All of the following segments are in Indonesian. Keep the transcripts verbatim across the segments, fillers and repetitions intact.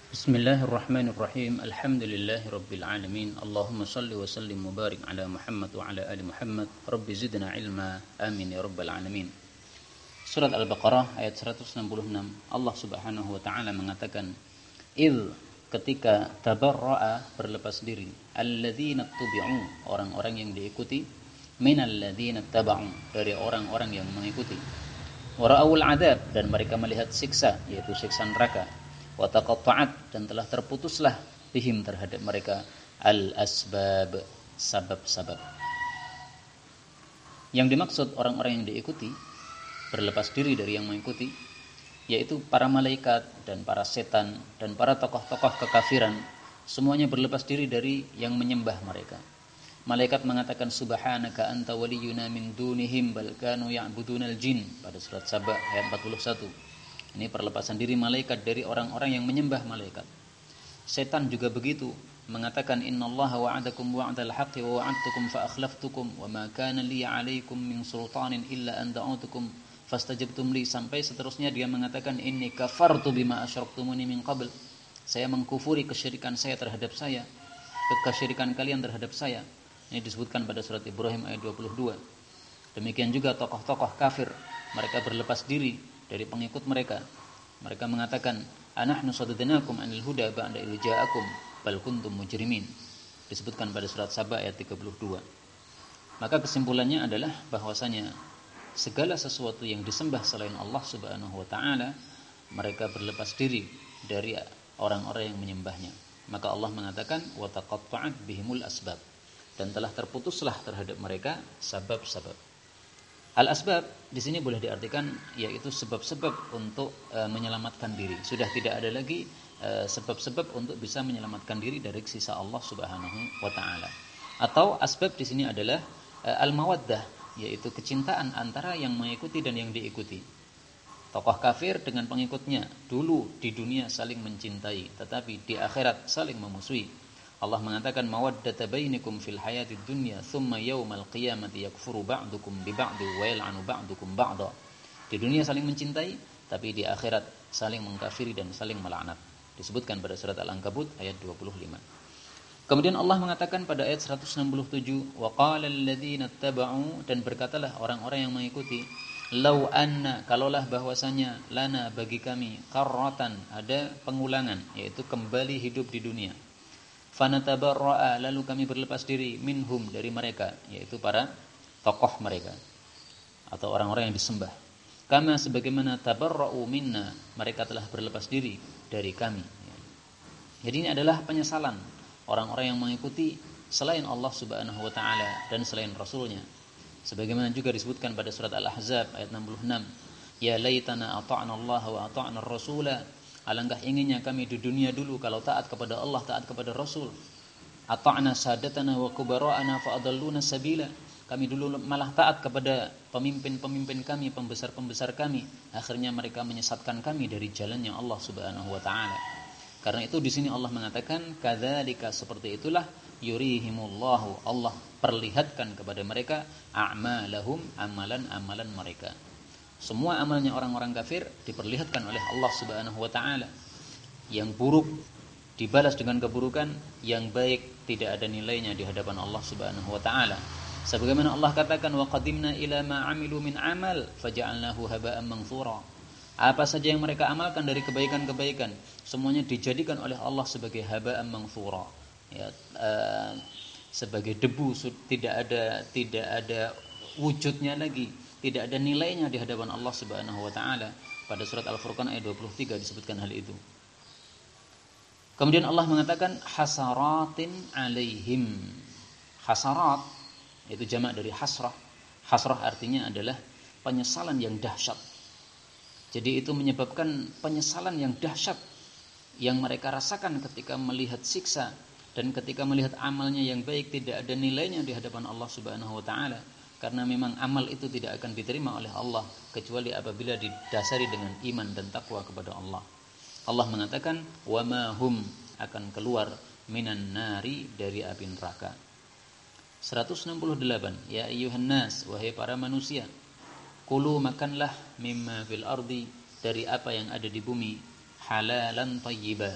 Bismillahirrahmanirrahim. Alhamdulillahirabbil alamin. Allahumma shalli wa sallim wa barik ala Muhammad wa ala ali Muhammad. Rabbi zidna ilma. Amin ya rabbal alamin. Surat Al-Baqarah ayat seratus enam puluh enam. Allah Subhanahu wa taala mengatakan, "Idz ketika tabarra'a berlepas diri, alladzina tubi'u orang-orang yang diikuti, minal ladzina taba'u dari orang-orang yang mengikuti. Wa ra'awul 'adzab dan mereka melihat siksa yaitu siksa neraka. Wa taqatta'at dan telah terputuslah bihim terhadap mereka al-asbab sabab-sabab." Yang dimaksud orang-orang yang diikuti berlepas diri dari yang mengikuti yaitu para malaikat dan para setan dan para tokoh-tokoh kekafiran, semuanya berlepas diri dari yang menyembah mereka. Malaikat mengatakan subhanaka anta waliyuna min dunihim bal kanu ya'budunal jin pada surat Saba ayat empat puluh satu. Ini perlepasan diri malaikat dari orang-orang yang menyembah malaikat. Setan juga begitu, mengatakan innallaha wa'adakum wa'dal haqqi wa wa'adtukum fa akhlaftukum wa ma kana li 'alaikum min sultanin illa an da'utukum fastajabtum li, sampai seterusnya dia mengatakan inni kafartu bima asyraktumuni min qabl. Saya mengkufuri kesyirikan saya terhadap saya, kesyirikan kalian terhadap saya. Ini disebutkan pada surat Ibrahim ayat dua puluh dua. Demikian juga tokoh-tokoh kafir, mereka berlepas diri dari pengikut mereka. Mereka mengatakan anahnu sadadnakum anil huda ba'da idh ja'akum bal kuntum mujrimin. Disebutkan pada surat Saba ayat tiga puluh dua. Maka kesimpulannya adalah bahwasanya segala sesuatu yang disembah selain Allah Subhanahu wa taala, mereka berlepas diri dari orang-orang yang menyembahnya. Maka Allah mengatakan wa taqatta'at bihimul asbab, dan telah terputuslah terhadap mereka sabab-sabab. Al-asbab di sini boleh diartikan yaitu sebab-sebab untuk e, menyelamatkan diri. Sudah tidak ada lagi e, sebab-sebab untuk bisa menyelamatkan diri dari siksa Allah Subhanahu wa taala. Atau asbab di sini adalah e, al-mawaddah, yaitu kecintaan antara yang mengikuti dan yang diikuti. Tokoh kafir dengan pengikutnya dulu di dunia saling mencintai, tetapi di akhirat saling memusuhi. Allah mengatakan mawaddata bainakum fil hayatid dunya thumma yaumal qiyamati yakfuru ba'dukum bi ba'd wa yal'anu ba'dukum ba'da. Di dunia saling mencintai, tapi di akhirat saling mengkafiri dan saling melaknat. Disebutkan pada surat Al-Ankabut ayat dua puluh lima. Kemudian Allah mengatakan pada ayat seratus enam puluh tujuh, wa qala alladzina taba'u, dan berkatalah orang-orang yang mengikuti, lau anna, kalaulah bahwasanya lana bagi kami qarratan, ada pengulangan, yaitu kembali hidup di dunia. Fanatabarra'a, lalu kami berlepas diri minhum, dari mereka, yaitu para tokoh mereka atau orang-orang yang disembah. Kama, sebagaimana tabarra'u minna, mereka telah berlepas diri dari kami. Jadi ini adalah penyesalan orang-orang yang mengikuti selain Allah Subhanahu wa taala dan selain Rasulnya. Sebagaimana juga disebutkan pada surat Al-Ahzab ayat enam puluh enam, ya laitana ata'na Allah wa ata'na ar-rasula, alangkah inginnya kami di dunia dulu kalau taat kepada Allah, taat kepada Rasul. Ata'na sadatana wa kubara'ana fa adalluna sabila, kami dulu malah taat kepada pemimpin-pemimpin kami, pembesar-pembesar kami, akhirnya mereka menyesatkan kami dari jalannya Allah Subhanahu wa taala. Karena itu di sini Allah mengatakan kadzalika, seperti itulah yurihimullahu, Allah perlihatkan kepada mereka a'malahum, amalan-amalan mereka. Semua amalnya orang-orang kafir diperlihatkan oleh Allah Subhanahu wa taala. Yang buruk dibalas dengan keburukan, yang baik tidak ada nilainya di hadapan Allah Subhanahu wa taala. Sebagaimana Allah katakan wa qadimna ila ma 'amilu min amal faja'alnahu haba'an manthura. Apa saja yang mereka amalkan dari kebaikan-kebaikan, semuanya dijadikan oleh Allah sebagai haba'an manthura. Ya, uh, sebagai debu, tidak ada tidak ada wujudnya lagi, tidak ada nilainya di hadapan Allah Subhanahu wa taala. Pada surat Al-Furqan ayat dua puluh tiga disebutkan hal itu. Kemudian Allah mengatakan hasaratin alaihim. Hasarat itu jamak dari hasrah. Hasrah artinya adalah penyesalan yang dahsyat. Jadi itu menyebabkan penyesalan yang dahsyat yang mereka rasakan ketika melihat siksa dan ketika melihat amalnya yang baik tidak ada nilainya di hadapan Allah Subhanahu wa taala. Karena memang amal itu tidak akan diterima oleh Allah kecuali apabila didasari dengan iman dan takwa kepada Allah. Allah mengatakan wa ma hum, akan keluar minan nari, dari api neraka. seratus enam puluh delapan, ya ayyuhan nas, wahai para manusia, kulu, makanlah, mimma fil ardi, dari apa yang ada di bumi, halalan thayyiba,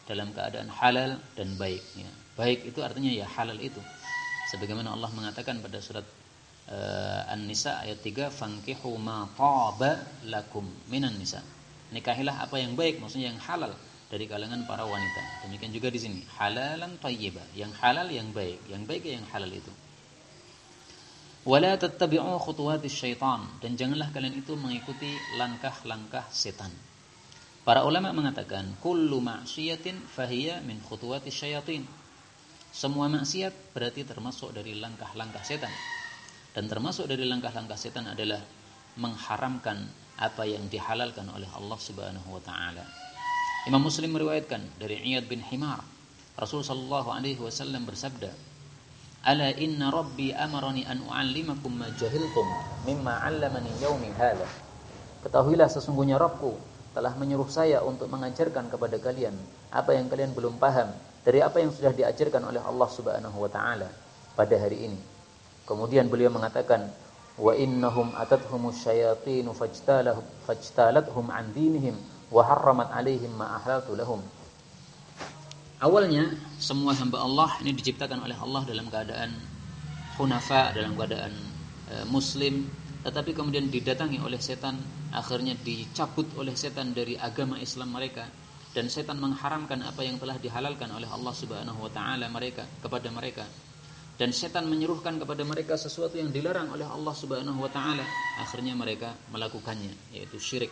dalam keadaan halal dan baik ya. Baik itu artinya ya halal itu. Sebagaimana Allah mengatakan pada surat uh, An-Nisa ayat tiga, fankihu ma taba lakum minan nisa. Nikahilah apa yang baik, maksudnya yang halal dari kalangan para wanita. Demikian juga di sini, halalan thayyibah, yang halal yang baik, yang baik yang halal itu. Wala tattabi'u khutuwatis syaitan, dan janganlah kalian itu mengikuti langkah-langkah setan. Para ulama mengatakan kullu ma'siyatin fahiya min khutuwatis syayatin. Semua maksiat berarti termasuk dari langkah-langkah setan. Dan termasuk dari langkah-langkah setan adalah mengharamkan apa yang dihalalkan oleh Allah Subhanahu wa taala. Imam Muslim meriwayatkan dari Iyad bin Himar, Rasul sallallahu alaihi wasallam bersabda, "Ala inna rabbi amarani an u'allimakum ma jahiltum mimma 'allamani yaumi hadha." Ketahuilah sesungguhnya Rabbku telah menyuruh saya untuk mengajarkan kepada kalian apa yang kalian belum paham dari apa yang sudah diajarkan oleh Allah Subhanahu wa taala pada hari ini. Kemudian beliau mengatakan, wa innahum atathumus syayatinu fajtalahum fajtalathum an dinihim wa harramat alaihim ma ahlaltu lahum. Awalnya semua hamba Allah ini diciptakan oleh Allah dalam keadaan hunafa, dalam keadaan e, muslim, tetapi kemudian didatangi oleh setan, akhirnya dicabut oleh setan dari agama Islam mereka, dan setan mengharamkan apa yang telah dihalalkan oleh Allah Subhanahu wa taala mereka kepada mereka. Dan setan menyeruhkan kepada mereka sesuatu yang dilarang oleh Allah Subhanahu wa taala, akhirnya mereka melakukannya, yaitu syirik.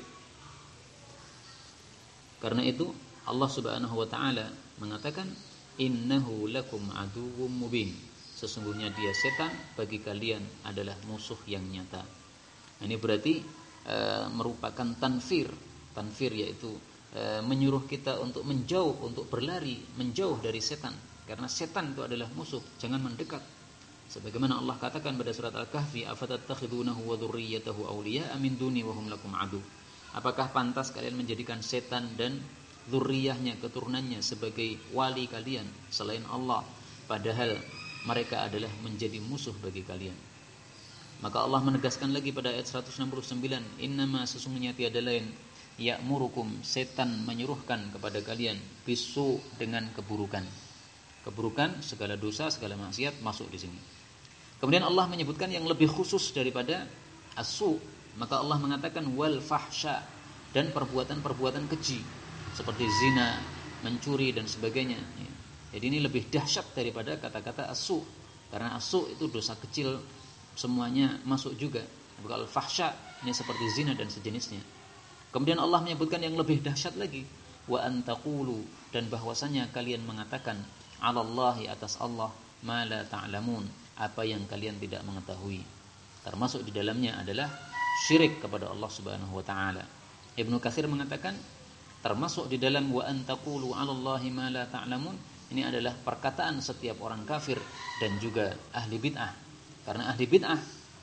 Karena itu Allah Subhanahu wa taala mengatakan, innahu lakum aduwwum mubin. Sesungguhnya dia setan bagi kalian adalah musuh yang nyata. Ini berarti e, merupakan tanfir. Tanfir yaitu e, menyuruh kita untuk menjauh, untuk berlari, menjauh dari setan. Karena setan itu adalah musuh, jangan mendekat. Sebagaimana Allah katakan pada surat Al-Kahfi, afatattakhidunahu wa dzurriyyatahu awliya'a min duni wa hum lakum adu. Apakah pantas kalian menjadikan setan dan dzurriyyahnya, keturunannya sebagai wali kalian selain Allah, padahal mereka adalah menjadi musuh bagi kalian. Maka Allah menegaskan lagi pada ayat seratus enam puluh sembilan, innama sesungguhnya tiada lain ya'murukum, setan menyuruhkan kepada kalian bisu, dengan keburukan. Keburukan, segala dosa, segala maksiat masuk di sini. Kemudian Allah menyebutkan yang lebih khusus daripada as-su, maka Allah mengatakan wal fahsya, dan perbuatan-perbuatan keji seperti zina, mencuri dan sebagainya. Jadi ini lebih dahsyat daripada kata-kata as-su, karena as-su itu dosa kecil semuanya masuk juga. Kalau al-fahsya ini seperti zina dan sejenisnya. Kemudian Allah menyebutkan yang lebih dahsyat lagi, wa antaqulu, dan bahwasanya kalian mengatakan 'alallahi, atas Allah, ma la ta'lamun, apa yang kalian tidak mengetahui. Termasuk di dalamnya adalah syirik kepada Allah Subhanahu wa taala. Ibnu Katsir mengatakan termasuk di dalam wa antaqulu 'alallahi ma la ta'lamun, ini adalah perkataan setiap orang kafir dan juga ahli bid'ah. Karena ahli bid'ah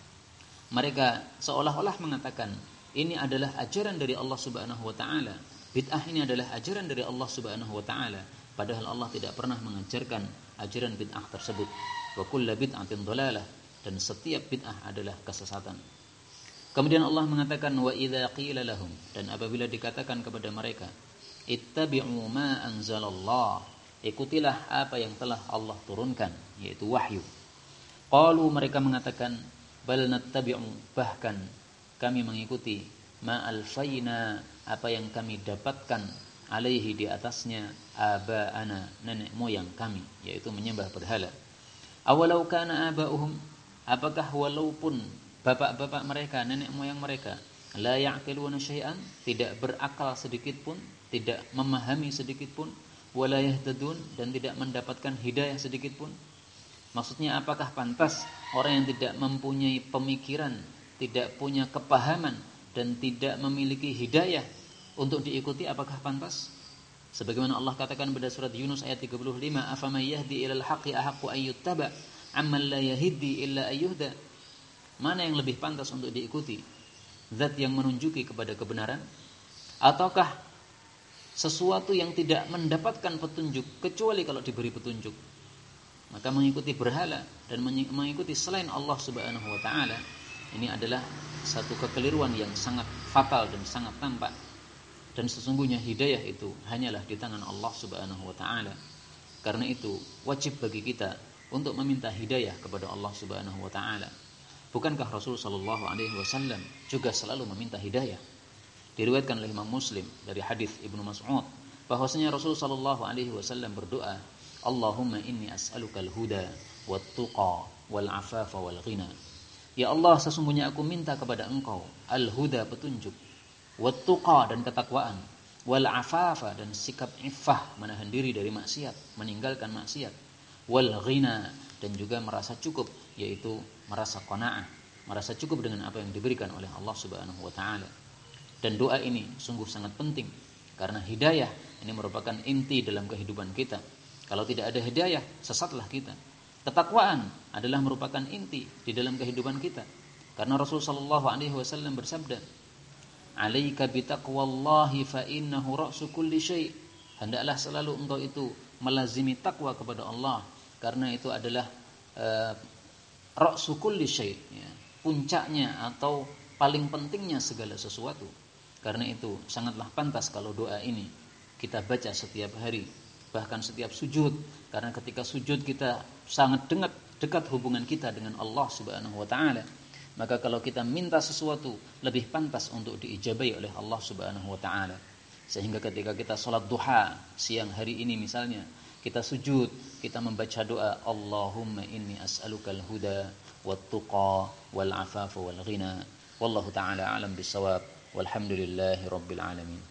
mereka seolah-olah mengatakan ini adalah ajaran dari Allah Subhanahu wa taala. Bid'ah ini adalah ajaran dari Allah Subhanahu wa taala, padahal Allah tidak pernah mengajarkan ajaran bid'ah tersebut. Wa kullu bid'atin dhalalah, dan setiap bid'ah adalah kesesatan. Kemudian Allah mengatakan wa idza qila lahum, dan apabila dikatakan kepada mereka, ittabi'u ma anzalallah, ikutilah apa yang telah Allah turunkan, yaitu wahyu. Qalu, mereka mengatakan, bal nattabi'u, bahkan kami mengikuti ma alfaina, apa yang kami dapatkan, alaihi, di atasnya, aba'ana, nenek moyang kami, yaitu menyembah berhala. Awalau kana aba'uhum, apakah walaupun bapak-bapak mereka, nenek moyang mereka, la ya'qiluna syai'an, tidak berakal sedikit pun, tidak memahami sedikit pun, wala yahtadun, dan tidak mendapatkan hidayah sedikit pun. Maksudnya apakah pantas orang yang tidak mempunyai pemikiran, tidak punya kepahaman, dan tidak memiliki hidayah untuk diikuti, apakah pantas? Sebagaimana Allah katakan pada surat Yunus ayat tiga puluh lima, afaman yahdi ilal haqqi ahaqqu ayyuttaba amman la yahdi illa ayyuhda. Mana yang lebih pantas untuk diikuti? Zat yang menunjuki kepada kebenaran, ataukah sesuatu yang tidak mendapatkan petunjuk kecuali kalau diberi petunjuk? Maka mengikuti berhala dan mengikuti selain Allah Subhanahu wa taala, ini adalah satu kekeliruan yang sangat fatal dan sangat tampak. Dan sesungguhnya hidayah itu hanyalah di tangan Allah Subhanahu wa taala. Karena itu wajib bagi kita untuk meminta hidayah kepada Allah Subhanahu wa taala. Bukankah Rasul sallallahu alaihi wasallam juga selalu meminta hidayah? Diriwayatkan oleh Imam Muslim dari hadis Ibnu Mas'ud bahwasanya Rasul sallallahu alaihi wasallam berdoa, Allahumma inni as'alukal huda wat tuqa wal afafa wal ghina. Ya Allah, sesungguhnya aku minta kepada Engkau al-huda, petunjuk, wat tuqa, dan ketakwaan, wal afafa, dan sikap iffah, menahan diri dari maksiat, meninggalkan maksiat, wal ghina, dan juga merasa cukup, yaitu merasa qanaah, merasa cukup dengan apa yang diberikan oleh Allah Subhanahu wa taala. Dan doa ini sungguh sangat penting karena hidayah ini merupakan inti dalam kehidupan kita. Kalau tidak ada hidayah, sesatlah kita. Ketakwaan adalah merupakan inti di dalam kehidupan kita. Karena Rasul sallallahu alaihi wasallam bersabda, "Alaika bitaqwallahi fa innahu ra'su kulli syai'." Hendaklah selalu engkau itu melazimi takwa kepada Allah karena itu adalah uh, ra'su kulli syai', ya, puncaknya atau paling pentingnya segala sesuatu. Karena itu sangatlah pantas kalau doa ini kita baca setiap hari, bahkan setiap sujud, karena ketika sujud kita sangat dekat dekat hubungan kita dengan Allah Subhanahu wa taala. Maka kalau kita minta sesuatu lebih pantas untuk diijabahi oleh Allah Subhanahu wa taala. Sehingga ketika kita salat duha siang hari ini misalnya, kita sujud, kita membaca doa, Allahumma inni as'alukal huda wat tuqa wal afafa wal ghina. Wallahu taala alam bisawab. Walhamdulillahi rabbil alamin.